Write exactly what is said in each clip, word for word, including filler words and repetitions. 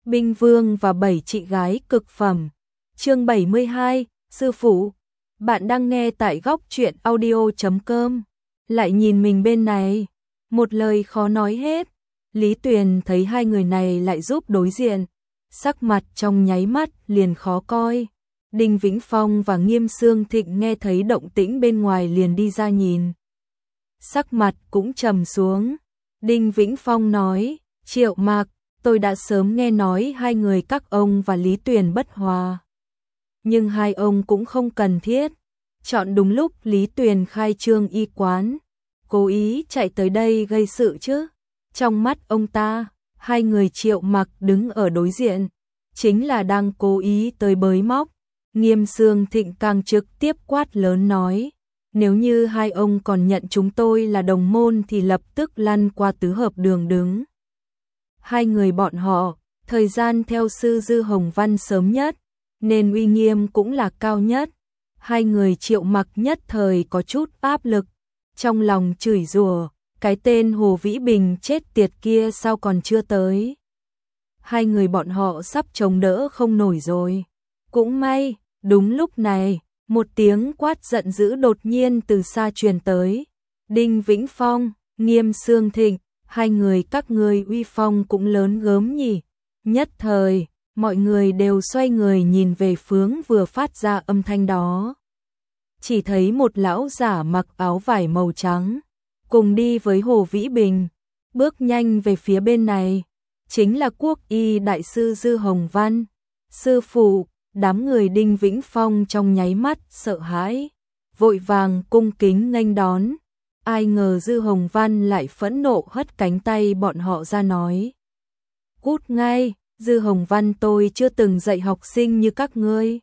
Binh Vương và bảy chị gái cực phẩm. Chương bảy mươi hai, sư phụ. Bạn đang nghe tại góc truyện audio chấm com. Lại nhìn mình bên này, một lời khó nói hết. Lý Tuyền thấy hai người này lại giúp đối diện, sắc mặt trong nháy mắt liền khó coi. Đinh Vĩnh Phong và Nghiêm Xương Thịnh nghe thấy động tĩnh bên ngoài liền đi ra nhìn. Sắc mặt cũng trầm xuống. Đinh Vĩnh Phong nói, Triệu Mạc, tôi đã sớm nghe nói hai người các ông và Lý Tuyền bất hòa. Nhưng hai ông cũng không cần thiết. Chọn đúng lúc Lý Tuyền khai trương y quán, cố ý chạy tới đây gây sự chứ. Trong mắt ông ta, hai người Triệu Mạc đứng ở đối diện, chính là đang cố ý tới bới móc. Nghiêm Xương Thịnh càng trực tiếp quát lớn nói, nếu như hai ông còn nhận chúng tôi là đồng môn thì lập tức lăn qua tứ hợp đường đứng. Hai người bọn họ, thời gian theo sư Dư Hồng Văn sớm nhất, nên uy nghiêm cũng là cao nhất. Hai người Triệu Mạc nhất thời có chút áp lực, trong lòng chửi rủa, cái tên Hồ Vĩ Bình chết tiệt kia sao còn chưa tới. Hai người bọn họ sắp chống đỡ không nổi rồi. Cũng may, đúng lúc này, một tiếng quát giận dữ đột nhiên từ xa truyền tới. Đinh Vĩnh Phong, Nghiêm Xương Thịnh, hai người các ngươi uy phong cũng lớn gớm nhỉ. Nhất thời, mọi người đều xoay người nhìn về hướng vừa phát ra âm thanh đó. Chỉ thấy một lão giả mặc áo vải màu trắng, cùng đi với Hồ Vĩ Bình, bước nhanh về phía bên này. Chính là Quốc y đại sư Dư Hồng Văn. Sư phụ, đám người Đinh Vĩnh Phong trong nháy mắt sợ hãi, vội vàng cung kính nghênh đón. Ai ngờ Dư Hồng Văn lại phẫn nộ hất cánh tay bọn họ ra nói, cút ngay, Dư Hồng Văn tôi chưa từng dạy học sinh như các ngươi.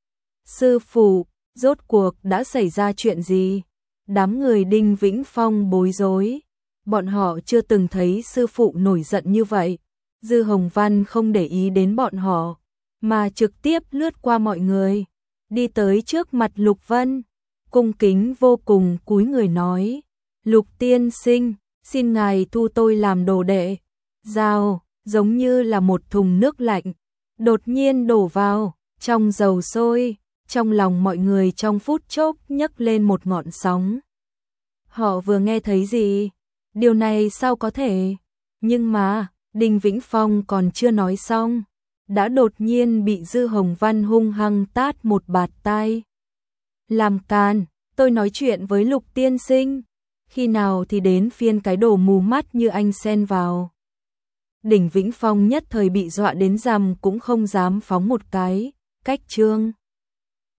Sư phụ, rốt cuộc đã xảy ra chuyện gì? Đám người Đinh Vĩnh Phong bối rối, bọn họ chưa từng thấy sư phụ nổi giận như vậy. Dư Hồng Văn không để ý đến bọn họ, mà trực tiếp lướt qua mọi người, đi tới trước mặt Lục Vân, cung kính vô cùng cúi người nói, Lục tiên sinh, xin ngài thu tôi làm đồ đệ. Dao, giống như là một thùng nước lạnh, đột nhiên đổ vào, trong dầu sôi, trong lòng mọi người trong phút chốc nhấc lên một ngọn sóng. Họ vừa nghe thấy gì? Điều này sao có thể? Nhưng mà, Đinh Vĩnh Phong còn chưa nói xong, đã đột nhiên bị Dư Hồng Văn hung hăng tát một bạt tai. Làm càn, tôi nói chuyện với Lục tiên sinh, khi nào thì đến phiên cái đồ mù mắt như anh xen vào. Đinh Vĩnh Phong nhất thời bị dọa đến rằm cũng không dám phóng một cái, cách trương.